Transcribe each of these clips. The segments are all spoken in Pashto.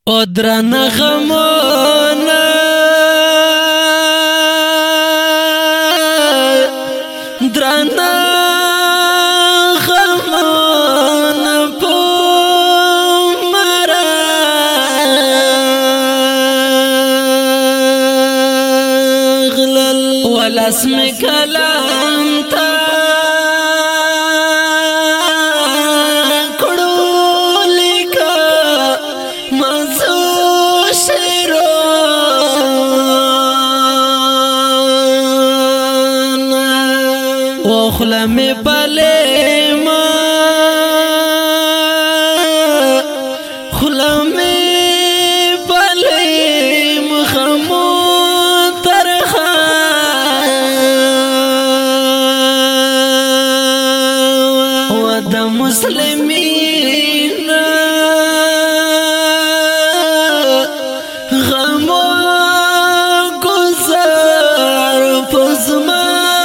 او درنه غمونه درنه غمونه په مرغلل ولسم کلام تا وخلا می پلے ما خلا می پلے مخمو ترخا ود مسلمین غمو گزار پزما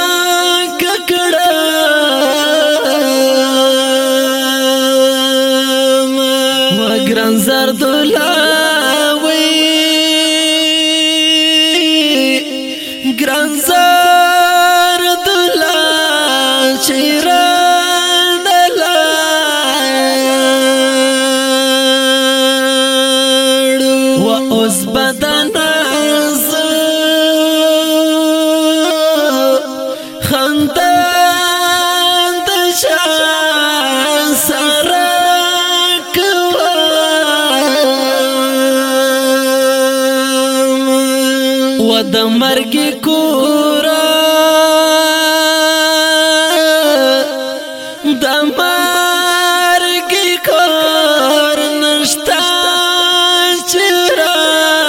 گران زردولاوی گران زردولا چیران دلارو و اوز بدن از خندان دشان سران د مرګ کورا د مرګ کور نشتا چرا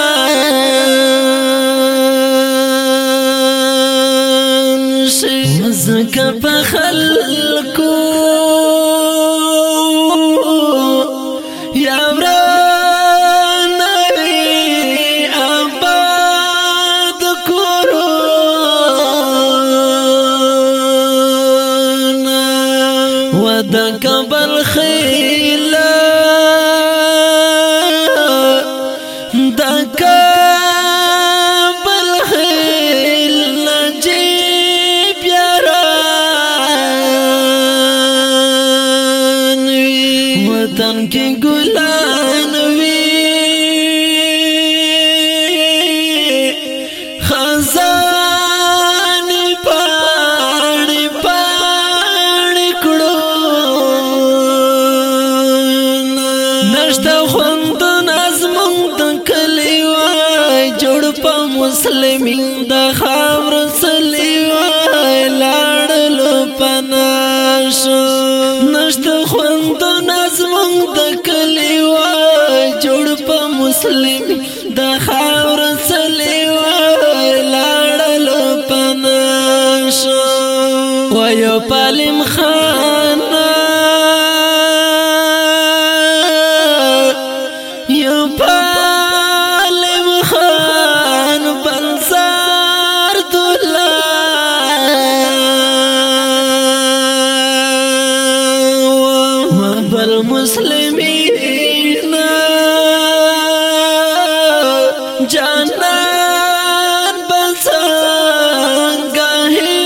مزکه په خلکو یا د کبل خیلا د کبل خیلا جی پیاران وی وطن کی گلان وی خزان پاڑی پاڑی کڑو نشتا خوندن از مونگ کلی وای جوڑ پا مسلمین دا خاور سلی وای لارلو پناشو نشتا خوندن از مونگ کلی وای جوڑ پا مسلمین دا خاور سلی وای لارلو پناشو ویو پالیم خانا پالم خان بنزار دولا ومبل مسلمین جانان بنزان گاہی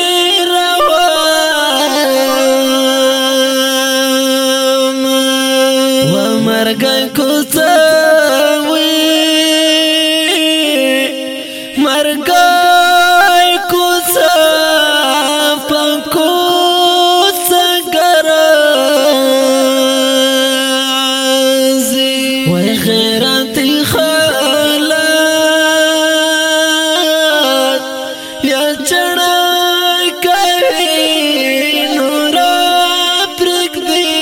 روان ومرگای کتا مرگای کوڅه په کوڅه ګرځي وای غیرتي خلک یا چړای کوي نور پرګدي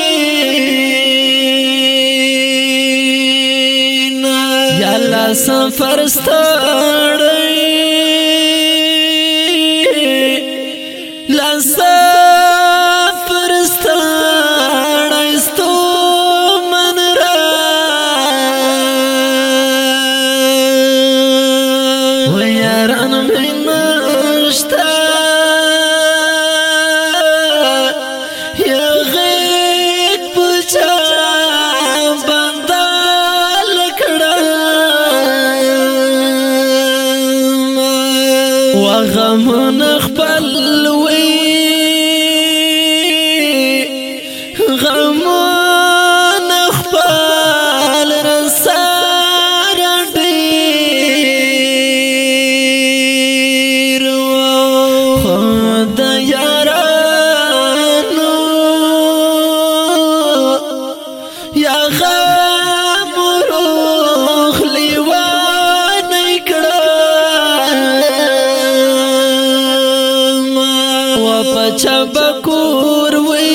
یا الله سفر ستړی سفر ستړی ستو من را و یاران مې نشته یا غیږ په چا بنده لکړه غمون خپل وی غمون خپل رسار ډیر خود یارانو یا غم روخ لیوان کړم و پچا بکور وی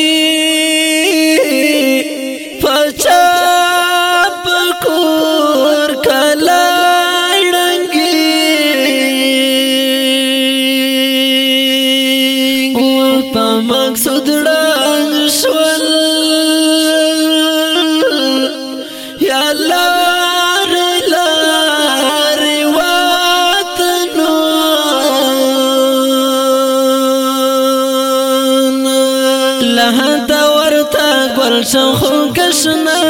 پچا بکور کلا ړنګي و په مقصود ړنګ شول یا لار لار وطنو لهدا ورتا ګلشن خو کشنا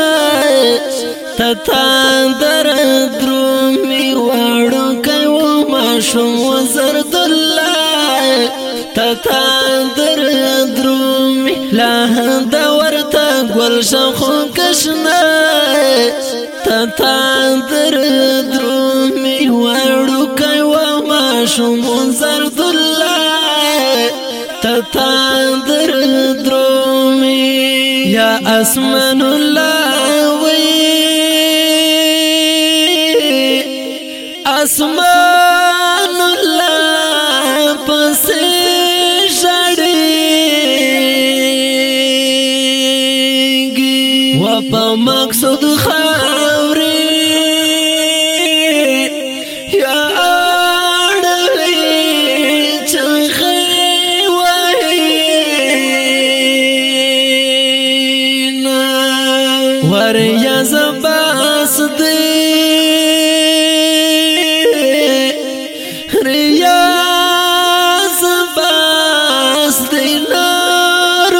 تتا در درومي واړو کوي ماشوم زرد الله تتا در درومي لهدا ورتا ګلشن خو کشنا تتا در درومي واړو کوي ماشوم زرد الله تتا در درومي یا اسمان الله وی اسمان الله پس شړېږي و په مقصود خاورې یا اړوي چغې وهینا ور یا زباس دی ریاض باس دی نار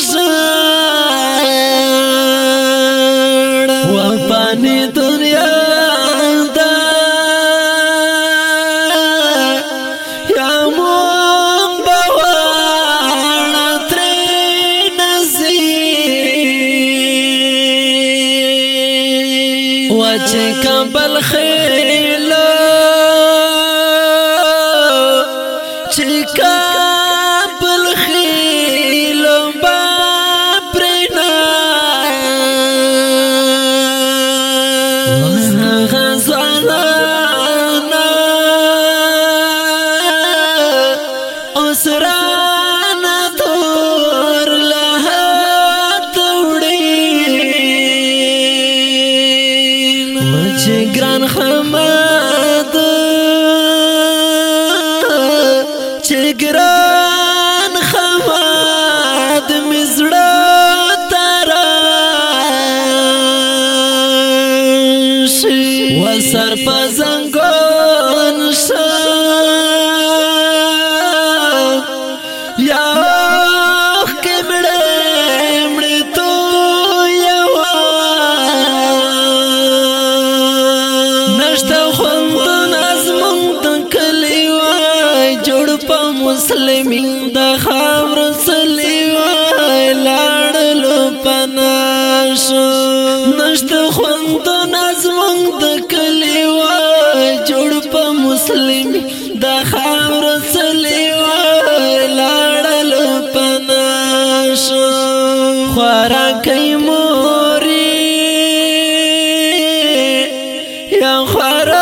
مشاړ و پانی دنیا دا یا مون بواړه ترې نزی و چې کبل خیلو کابل خیلو باپرینا غزالانا اسرانا دور لها توڑین وچه گران خمد چگران خماد مزڑا تراشی و سر پزنگون شا یا آخ که مڑی تو یوان نشتا خوندن از منتن کلی وای جوڑ پا مسلمین دا خاور سلی وای لاړلو پناشو نشت خوندن از منگ دا کلی وای جوڑ پا مسلمین دا خاور سلی وای لاړلو پناشو خوارا کئی موری یا خوارا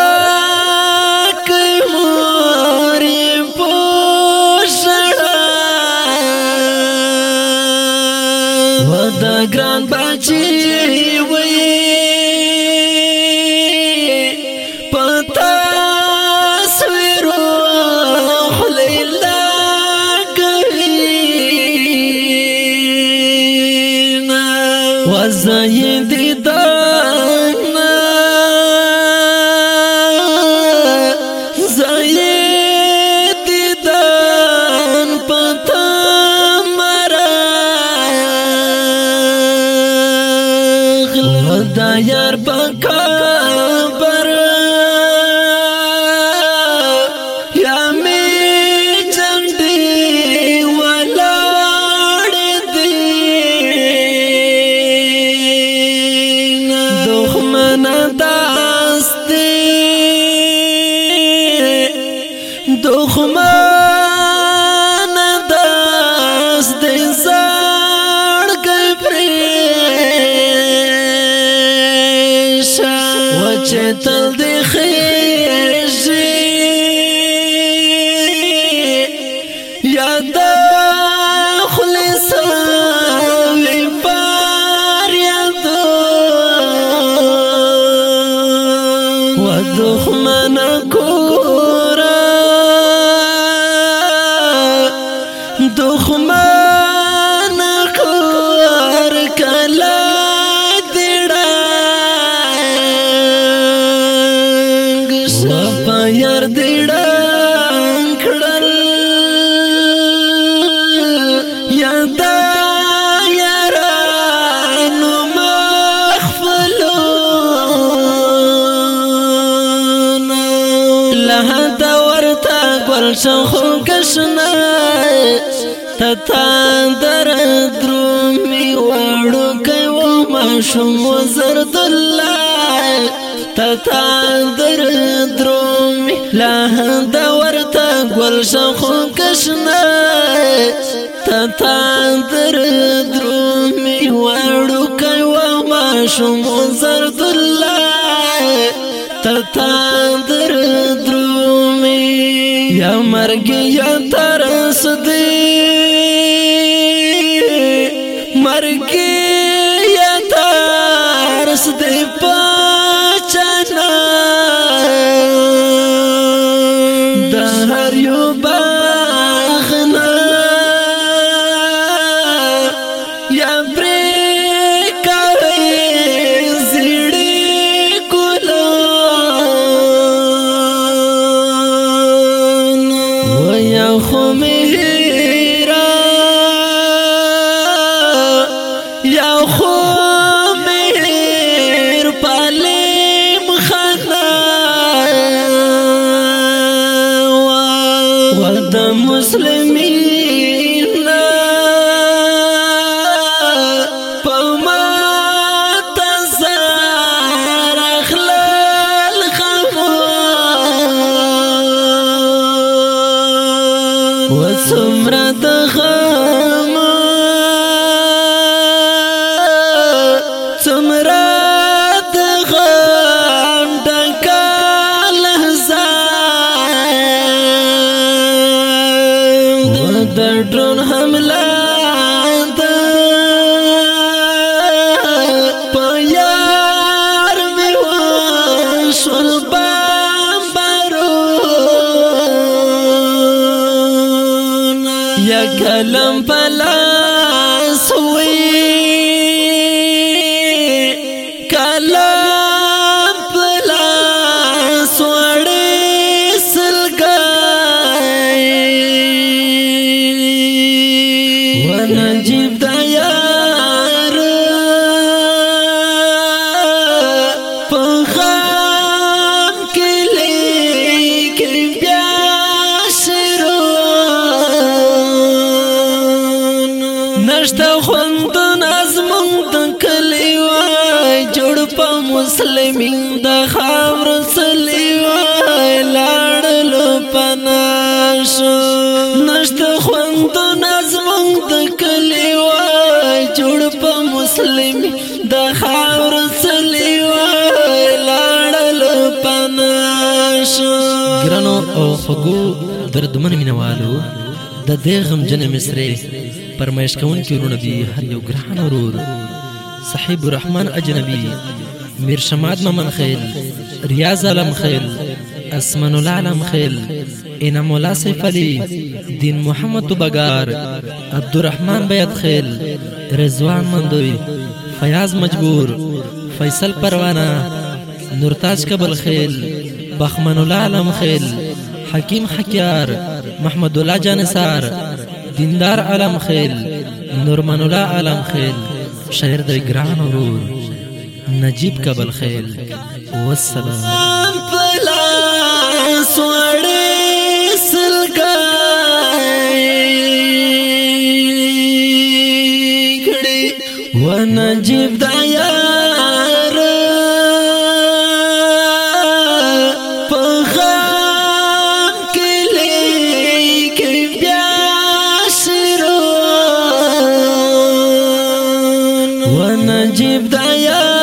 دا گران باچی وی پتا سویرو خلیلا گوینا وزای دیدانا زای دیدان پتا دا یار بکابر یا می دخمن داست دخمن داست زار گپریشا وچه تل دی خیشی یادا خلصا وی پار یادو و دخمن کورا دخمن کور کلا دیڑانگ سپا یار دیڑانگ کڑل یادا یارانو مخفلون لہدا ورطا گلشن خو کشنا تتا در درومی وارو کئی و ماشم و زرد اللہ تتا در درومی لہدا ورطا گلشن خو کشنا تتا در درومی وارو کئی و ماشم و زرد اللہ تتا در درومی یا مرگی یا ترس دی مرگی یا ترس دی پاچانا دهر یو باغنا یا بریکاوی زیڑی گلان و یا خمیرا یا خمیر پالیم خانا و دا مسلمین پما تزار اخلال خمون و سمرد سمرات غام دکال هزام و در درون حمله دا پیار میوشل بامبارون یا کلم پلاس ہوئی کلام پلاس وڑی سلگائی و نجیب دا یار پخام کلی کی بیاشرون نشتا خوندن از مندن کلی جوڑ پا مسلمین دا خاور سلی وای لاڑلو پناشو نشت خوندو نظمون دا کلی وای جوڑ پا مسلمین دا خاور سلی وای لاڑلو پناشو گرانو او خگو دردمن مینوالو دا دیغم جن مصری پرمایش کون کی نبی هر یو گران ورور صحیب الرحمن اجنبی میر شماد ممن خیل ریاض علم خیل اسمن العالم خیل انام الله سیف علی دین محمد بگار عبدالرحمن بیت خیل رضوان مندوی فیاض مجبور فیصل پروانہ نورتاج قبل خیل بخمن العالم خیل حکیم حکیار محمد الله جانسار دیندار علم خیل نورمن الله علم خیل شاعر د گران ورور نجیب قبل خیل والسلام و نجیب دا یار خدایا